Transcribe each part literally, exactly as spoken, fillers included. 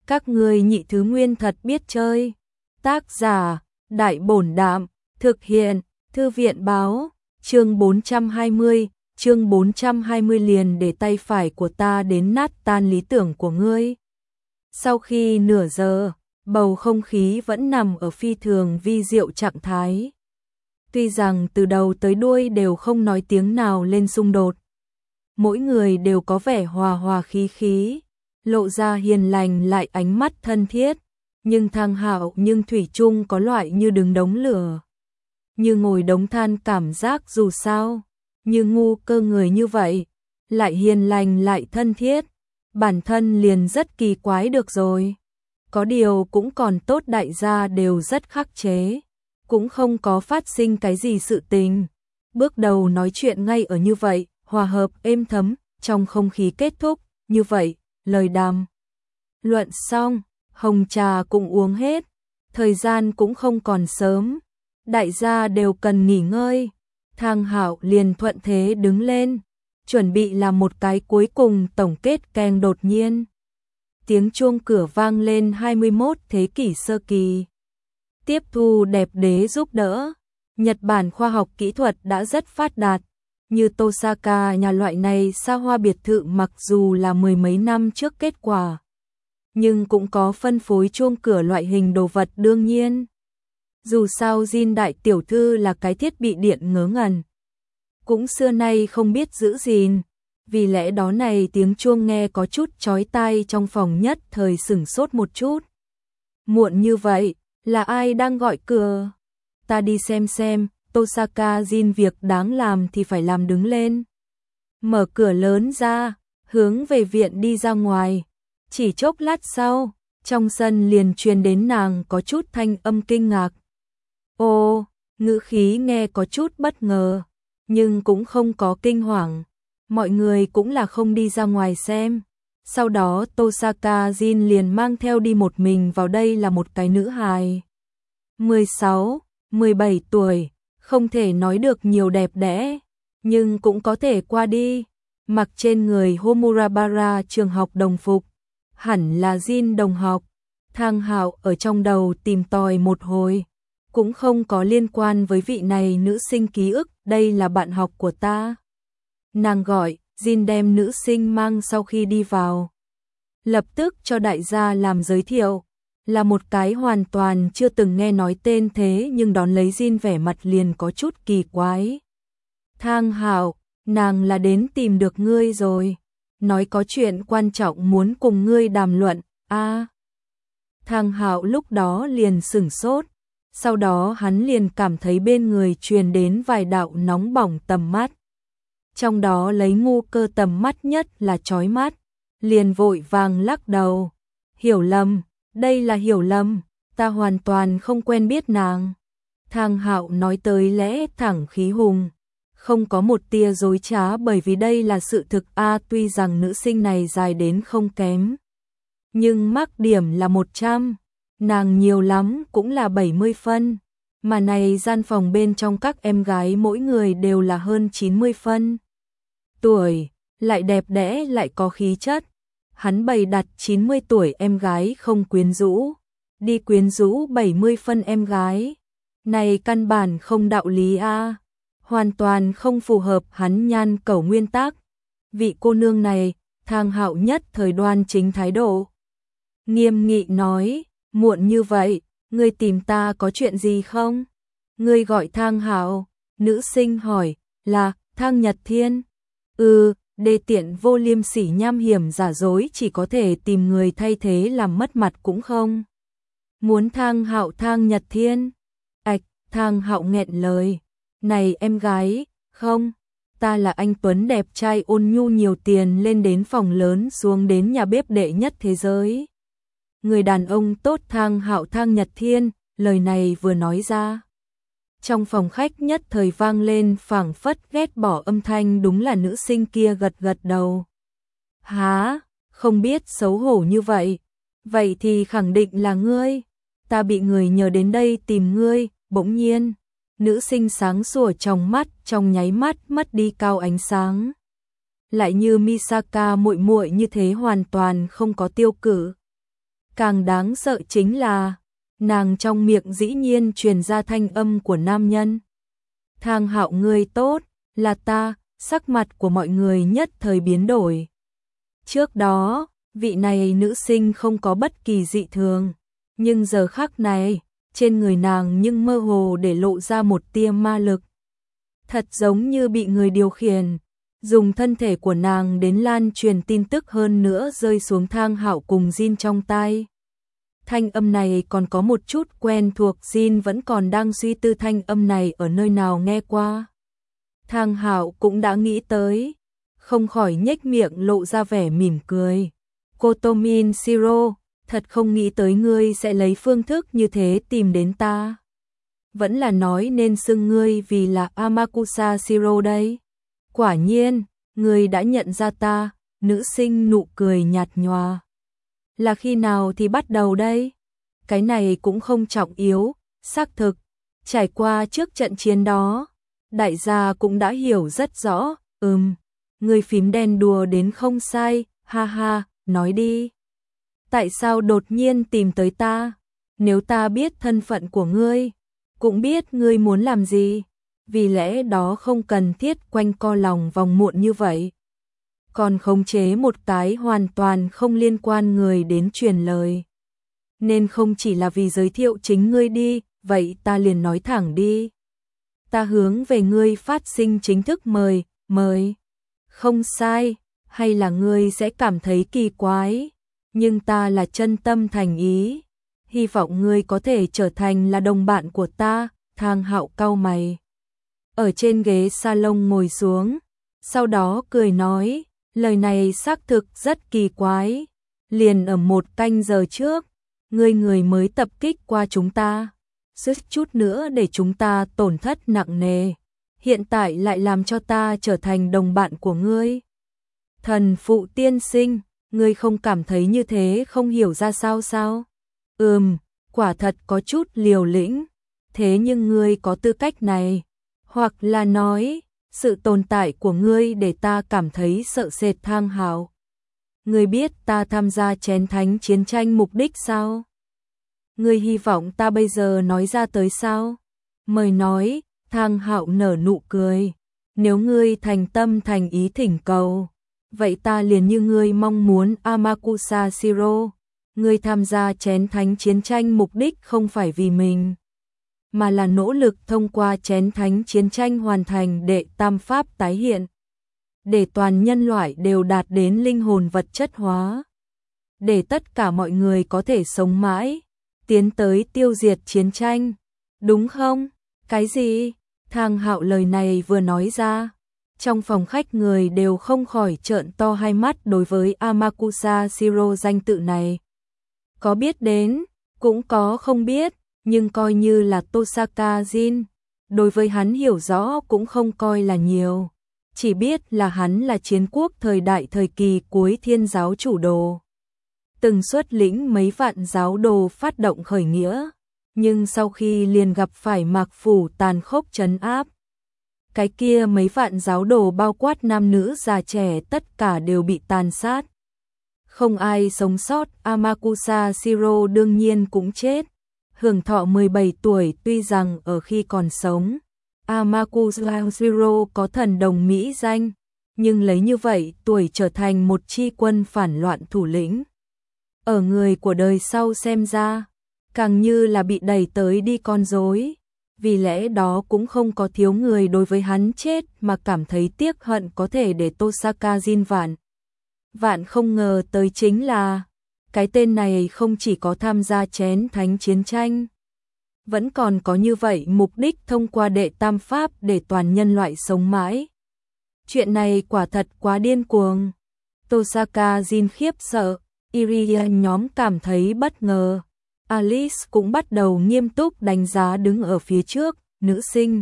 Các ngươi nhị thứ nguyên thật biết chơi. Tác giả, Đại Bổn Đạm, thực hiện, Thư viện Báo, chương bốn trăm hai mươi, chương bốn trăm hai mươi liền để tay phải của ta đến nát tan lý tưởng của ngươi. Sau khi nửa giờ, bầu không khí vẫn nằm ở phi thường vi diệu trạng thái. Tuy rằng từ đầu tới đuôi đều không nói tiếng nào lên xung đột. Mỗi người đều có vẻ hòa hòa khí khí, lộ ra hiền lành lại ánh mắt thân thiết, nhưng Thang Hạo nhưng thủy chung có loại như đứng đống lửa, như ngồi đống than cảm giác dù sao, như ngu cơ người như vậy, lại hiền lành lại thân thiết, bản thân liền rất kỳ quái được rồi. Có điều cũng còn tốt đại gia đều rất khắc chế, cũng không có phát sinh cái gì sự tình. Bước đầu nói chuyện ngay ở như vậy, hòa hợp êm thấm, trong không khí kết thúc, như vậy, lời đàm luận xong, hồng trà cũng uống hết, thời gian cũng không còn sớm, đại gia đều cần nghỉ ngơi. Thang Hạo liền thuận thế đứng lên, chuẩn bị làm một cái cuối cùng tổng kết keng đột nhiên. Tiếng chuông cửa vang lên hai mươi mốt thế kỷ sơ kỳ. Tiếp thu đẹp đế giúp đỡ, Nhật Bản khoa học kỹ thuật đã rất phát đạt, như Tosaka nhà loại này xa hoa biệt thự mặc dù là mười mấy năm trước kết quả, nhưng cũng có phân phối chuông cửa loại hình đồ vật đương nhiên. Dù sao Jin đại tiểu thư là cái thiết bị điện ngớ ngẩn, cũng xưa nay không biết giữ gìn, vì lẽ đó này tiếng chuông nghe có chút chói tai trong phòng nhất thời sửng sốt một chút. Muộn như vậy, là ai đang gọi cửa? Ta đi xem xem. Tosaka Jin việc đáng làm thì phải làm đứng lên. Mở cửa lớn ra, hướng về viện đi ra ngoài. Chỉ chốc lát sau, trong sân liền truyền đến nàng có chút thanh âm kinh ngạc. Ô, ngữ khí nghe có chút bất ngờ, nhưng cũng không có kinh hoàng. Mọi người cũng là không đi ra ngoài xem. Sau đó Tosaka Jin liền mang theo đi một mình vào, đây là một cái nữ hài. mười sáu, mười bảy tuổi. Không thể nói được nhiều đẹp đẽ, nhưng cũng có thể qua đi. Mặc trên người Homurabara trường học đồng phục, hẳn là Jin đồng học. Thang Hạo ở trong đầu tìm tòi một hồi, cũng không có liên quan với vị này nữ sinh ký ức, đây là bạn học của ta. Nàng gọi, Jin đem nữ sinh mang sau khi đi vào. Lập tức cho đại gia làm giới thiệu. Là một cái hoàn toàn chưa từng nghe nói tên thế nhưng đón lấy Jin vẻ mặt liền có chút kỳ quái. Thang Hạo, nàng là đến tìm được ngươi rồi, nói có chuyện quan trọng muốn cùng ngươi đàm luận. A. À, Thang Hạo lúc đó liền sửng sốt, sau đó hắn liền cảm thấy bên người truyền đến vài đạo nóng bỏng tầm mắt. Trong đó lấy ngu cơ tầm mắt nhất là chói mắt, liền vội vàng lắc đầu. Hiểu lầm. Đây là hiểu lầm, ta hoàn toàn không quen biết nàng. Thang Hạo nói tới lẽ thẳng khí hùng, không có một tia dối trá bởi vì đây là sự thực. A, tuy rằng nữ sinh này dài đến không kém, nhưng mắc điểm là một trăm, nàng nhiều lắm cũng là bảy mươi phân, mà này gian phòng bên trong các em gái mỗi người đều là hơn chín mươi phân. Tuổi, lại đẹp đẽ lại có khí chất. Hắn bày đặt chín mươi tuổi em gái không quyến rũ, đi quyến rũ bảy mươi phân em gái. Này căn bản không đạo lý a, à, hoàn toàn không phù hợp hắn nhan cẩu nguyên tắc. Vị cô nương này, Thang Hạo nhất thời đoan chính thái độ. Nghiêm nghị nói, muộn như vậy, ngươi tìm ta có chuyện gì không? Ngươi gọi Thang Hạo, nữ sinh hỏi, là Thang Nhật Thiên. Ừ. Đê tiện vô liêm sỉ nham hiểm giả dối chỉ có thể tìm người thay thế làm mất mặt cũng không. Muốn Thang Hạo Thang Nhật Thiên. Ảch, Thang Hạo nghẹn lời. Này em gái, không, ta là anh Tuấn đẹp trai ôn nhu nhiều tiền lên đến phòng lớn xuống đến nhà bếp đệ nhất thế giới. Người đàn ông tốt Thang Hạo Thang Nhật Thiên, lời này vừa nói ra. Trong phòng khách nhất thời vang lên phảng phất ghét bỏ âm thanh, đúng là nữ sinh kia gật gật đầu. Há, không biết xấu hổ như vậy. Vậy thì khẳng định là ngươi. Ta bị người nhờ đến đây tìm ngươi. Bỗng nhiên, nữ sinh sáng sủa trong mắt trong nháy mắt mất đi cao ánh sáng. Lại như Misaka muội muội như thế hoàn toàn không có tiêu cự. Càng đáng sợ chính là, nàng trong miệng dĩ nhiên truyền ra thanh âm của nam nhân. Thang Hạo ngươi tốt, là ta, sắc mặt của mọi người nhất thời biến đổi. Trước đó, vị này nữ sinh không có bất kỳ dị thường, nhưng giờ khắc này, trên người nàng nhưng mơ hồ để lộ ra một tia ma lực. Thật giống như bị người điều khiển, dùng thân thể của nàng đến lan truyền tin tức hơn nữa rơi xuống Thang Hạo cùng Jin trong tai. Thanh âm này còn có một chút quen thuộc, Jin vẫn còn đang suy tư thanh âm này ở nơi nào nghe qua. Thang Hạo cũng đã nghĩ tới, không khỏi nhếch miệng lộ ra vẻ mỉm cười. Kotomin Shiro, thật không nghĩ tới ngươi sẽ lấy phương thức như thế tìm đến ta. Vẫn là nói nên xưng ngươi vì là Amakusa Shiro đây. Quả nhiên, ngươi đã nhận ra ta, nữ sinh nụ cười nhạt nhòa. Là khi nào thì bắt đầu đây? Cái này cũng không trọng yếu, xác thực. Trải qua trước trận chiến đó, đại gia cũng đã hiểu rất rõ, ừm, ngươi phím đen đùa đến không sai, ha ha, nói đi. Tại sao đột nhiên tìm tới ta? Nếu ta biết thân phận của ngươi, cũng biết ngươi muốn làm gì, vì lẽ đó không cần thiết quanh co lòng vòng muộn như vậy. Còn khống chế một cái hoàn toàn không liên quan người đến truyền lời. Nên không chỉ là vì giới thiệu chính ngươi đi, vậy ta liền nói thẳng đi. Ta hướng về ngươi phát sinh chính thức mời, mời. Không sai, hay là ngươi sẽ cảm thấy kỳ quái, nhưng ta là chân tâm thành ý. Hy vọng ngươi có thể trở thành là đồng bạn của ta. Thang Hạo cau mày, ở trên ghế salon ngồi xuống, sau đó cười nói, lời này xác thực rất kỳ quái. Liền ở một canh giờ trước, ngươi người mới tập kích qua chúng ta, suýt chút nữa để chúng ta tổn thất nặng nề, hiện tại lại làm cho ta trở thành đồng bạn của ngươi. Thần phụ tiên sinh, ngươi không cảm thấy như thế không hiểu ra sao sao? Ừm, quả thật có chút liều lĩnh, thế nhưng ngươi có tư cách này, hoặc là nói, sự tồn tại của ngươi để ta cảm thấy sợ sệt. Thang Hạo, ngươi biết ta tham gia chén thánh chiến tranh mục đích sao? Ngươi hy vọng ta bây giờ nói ra tới sao? Mời nói. Thang Hạo nở nụ cười, nếu ngươi thành tâm thành ý thỉnh cầu, vậy ta liền như ngươi mong muốn. Amakusa Shiro, ngươi tham gia chén thánh chiến tranh mục đích không phải vì mình, mà là nỗ lực thông qua chén thánh chiến tranh hoàn thành đệ tam pháp tái hiện, để toàn nhân loại đều đạt đến linh hồn vật chất hóa, để tất cả mọi người có thể sống mãi, tiến tới tiêu diệt chiến tranh, đúng không? Cái gì? Thang Hạo lời này vừa nói ra, trong phòng khách người đều không khỏi trợn to hai mắt đối với Amakusa Shiro danh tự này. Có biết đến, cũng có không biết, nhưng coi như là Tosaka Jin, đối với hắn hiểu rõ cũng không coi là nhiều, chỉ biết là hắn là chiến quốc thời đại thời kỳ cuối thiên giáo chủ đồ, từng xuất lĩnh mấy vạn giáo đồ phát động khởi nghĩa, nhưng sau khi liền gặp phải Mạc Phủ tàn khốc trấn áp, cái kia mấy vạn giáo đồ bao quát nam nữ già trẻ tất cả đều bị tàn sát, không ai sống sót. Amakusa Shiro đương nhiên cũng chết, hưởng thọ mười bảy tuổi. Tuy rằng ở khi còn sống, Amakusa Shiro có thần đồng mỹ danh, nhưng lấy như vậy tuổi trở thành một chi quân phản loạn thủ lĩnh, ở người của đời sau xem ra, càng như là bị đẩy tới đi con rối. Vì lẽ đó cũng không có thiếu người đối với hắn chết mà cảm thấy tiếc hận, có thể để Tosaka Jin vạn. Vạn không ngờ tới chính là, cái tên này không chỉ có tham gia chén thánh chiến tranh, vẫn còn có như vậy mục đích thông qua đệ tam pháp để toàn nhân loại sống mãi. Chuyện này quả thật quá điên cuồng. Tosaka Jin khiếp sợ, Iria nhóm cảm thấy bất ngờ. Alice cũng bắt đầu nghiêm túc đánh giá đứng ở phía trước, nữ sinh.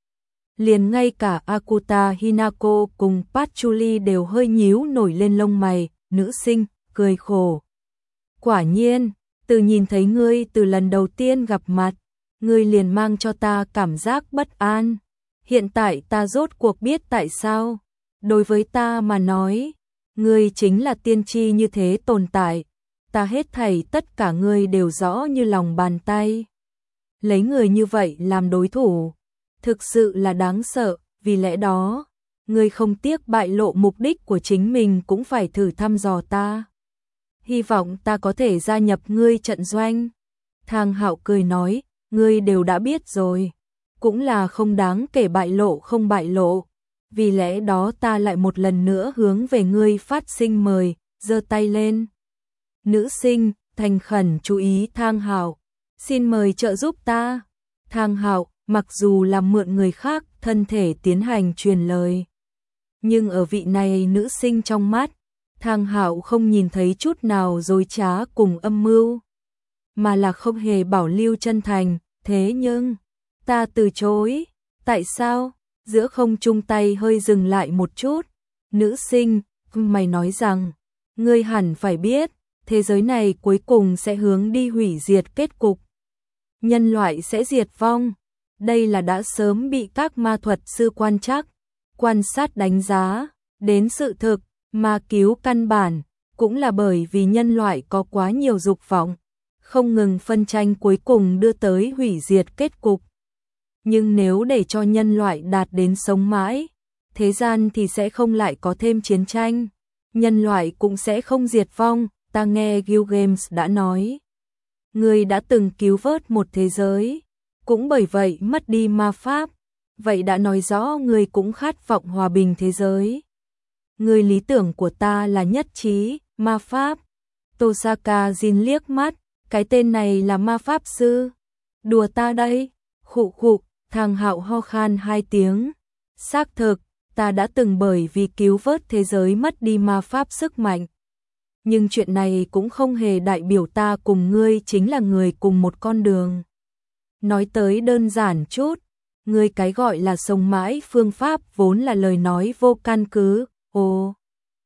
Liền ngay cả Akuta Hinako cùng Patchouli đều hơi nhíu nổi lên lông mày, nữ sinh, cười khổ. Quả nhiên, từ nhìn thấy ngươi từ lần đầu tiên gặp mặt, ngươi liền mang cho ta cảm giác bất an. Hiện tại ta rốt cuộc biết tại sao. Đối với ta mà nói, ngươi chính là tiên tri như thế tồn tại. ta hết thảy tất cả ngươi đều rõ như lòng bàn tay. Lấy người như vậy làm đối thủ, thực sự là đáng sợ, vì lẽ đó, ngươi không tiếc bại lộ mục đích của chính mình cũng phải thử thăm dò ta. Hy vọng ta có thể gia nhập ngươi trận doanh. Thang Hạo cười nói, ngươi đều đã biết rồi, cũng là không đáng kể bại lộ không bại lộ. Vì lẽ đó ta lại một lần nữa hướng về ngươi phát sinh mời, giơ tay lên. Nữ sinh, thành khẩn chú ý Thang Hạo, xin mời trợ giúp ta. Thang Hạo, mặc dù là mượn người khác thân thể tiến hành truyền lời, nhưng ở vị này nữ sinh trong mắt, Thang Hạo không nhìn thấy chút nào dối trá cùng âm mưu, mà là không hề bảo lưu chân thành. Thế nhưng, ta từ chối. Tại sao? Giữa không trung tay hơi dừng lại một chút. Nữ sinh, mày nói rằng, ngươi hẳn phải biết, thế giới này cuối cùng sẽ hướng đi hủy diệt kết cục. Nhân loại sẽ diệt vong. Đây là đã sớm bị các ma thuật sư quan trắc, quan sát đánh giá, đến sự thực, ma cứu căn bản, cũng là bởi vì nhân loại có quá nhiều dục vọng, không ngừng phân tranh cuối cùng đưa tới hủy diệt kết cục. Nhưng nếu để cho nhân loại đạt đến sống mãi, thế gian thì sẽ không lại có thêm chiến tranh, nhân loại cũng sẽ không diệt vong. Ta nghe Gilgamesh đã nói, người đã từng cứu vớt một thế giới, cũng bởi vậy mất đi ma pháp, vậy đã nói rõ người cũng khát vọng hòa bình thế giới. Người lý tưởng của ta là nhất trí, ma pháp. Tosaka Jin liếc mắt, cái tên này là ma pháp sư. Đùa ta đây, khụ khụ. Thang Hạo ho khan hai tiếng. Xác thực, ta đã từng bởi vì cứu vớt thế giới mất đi ma pháp sức mạnh. Nhưng chuyện này cũng không hề đại biểu ta cùng ngươi chính là người cùng một con đường. Nói tới đơn giản chút, ngươi cái gọi là sống mãi phương pháp vốn là lời nói vô căn cứ. Ồ,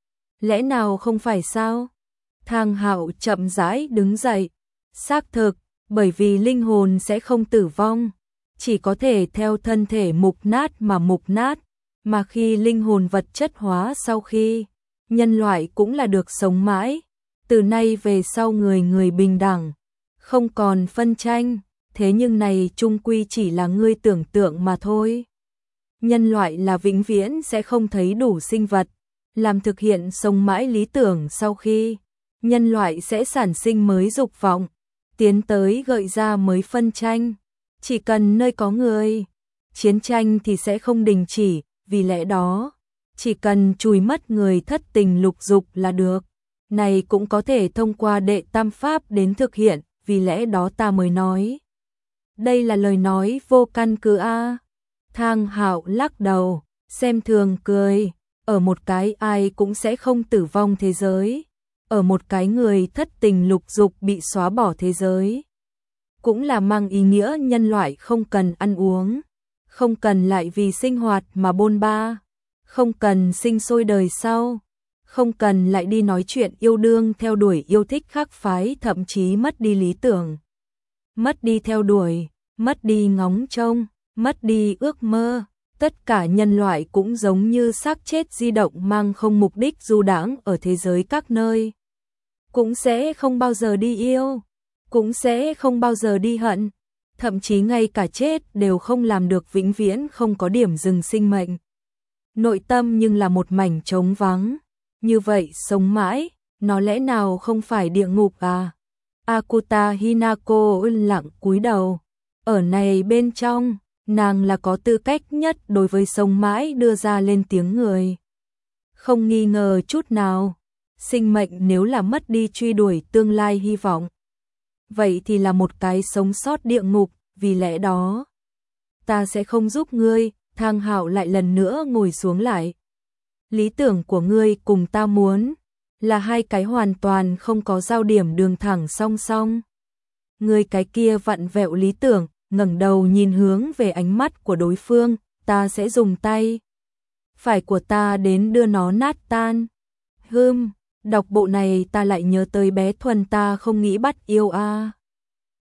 lẽ nào không phải sao? Thang Hạo chậm rãi đứng dậy. Xác thực, bởi vì linh hồn sẽ không tử vong, chỉ có thể theo thân thể mục nát mà mục nát, mà khi linh hồn vật chất hóa sau khi, nhân loại cũng là được sống mãi, từ nay về sau người người bình đẳng, không còn phân tranh, thế nhưng này chung quy chỉ là ngươi tưởng tượng mà thôi. Nhân loại là vĩnh viễn sẽ không thấy đủ sinh vật, làm thực hiện sống mãi lý tưởng sau khi, nhân loại sẽ sản sinh mới dục vọng, tiến tới gợi ra mới phân tranh. Chỉ cần nơi có người, chiến tranh thì sẽ không đình chỉ, vì lẽ đó, chỉ cần chùi mất người thất tình lục dục là được. Này cũng có thể thông qua đệ tam pháp đến thực hiện, vì lẽ đó ta mới nói. Đây là lời nói vô căn cứ a. Thang Hạo lắc đầu, xem thường cười, ở một cái ai cũng sẽ không tử vong thế giới, ở một cái người thất tình lục dục bị xóa bỏ thế giới, cũng là mang ý nghĩa nhân loại không cần ăn uống, không cần lại vì sinh hoạt mà bôn ba, không cần sinh sôi đời sau, không cần lại đi nói chuyện yêu đương theo đuổi yêu thích khác phái, thậm chí mất đi lý tưởng, mất đi theo đuổi, mất đi ngóng trông, mất đi ước mơ. Tất cả nhân loại cũng giống như xác chết di động mang không mục đích du đãng ở thế giới các nơi, cũng sẽ không bao giờ đi yêu, cũng sẽ không bao giờ đi hận, thậm chí ngay cả chết đều không làm được, vĩnh viễn không có điểm dừng sinh mệnh. Nội tâm nhưng là một mảnh trống vắng, như vậy sống mãi, nó lẽ nào không phải địa ngục à? Akuta Hinako yên lặng cúi đầu, ở này bên trong, nàng là có tư cách nhất đối với sống mãi đưa ra lên tiếng người. Không nghi ngờ chút nào, sinh mệnh nếu là mất đi truy đuổi tương lai hy vọng, vậy thì là một cái sống sót địa ngục, vì lẽ đó, ta sẽ không giúp ngươi. Thang Hạo lại lần nữa ngồi xuống lại. Lý tưởng của ngươi cùng ta muốn là hai cái hoàn toàn không có giao điểm đường thẳng song song. Ngươi cái kia vặn vẹo lý tưởng, ngẩng đầu nhìn hướng về ánh mắt của đối phương, ta sẽ dùng tay phải của ta đến đưa nó nát tan. Hừm, đọc bộ này ta lại nhớ tới bé Thuần, ta không nghĩ bắt yêu a. À.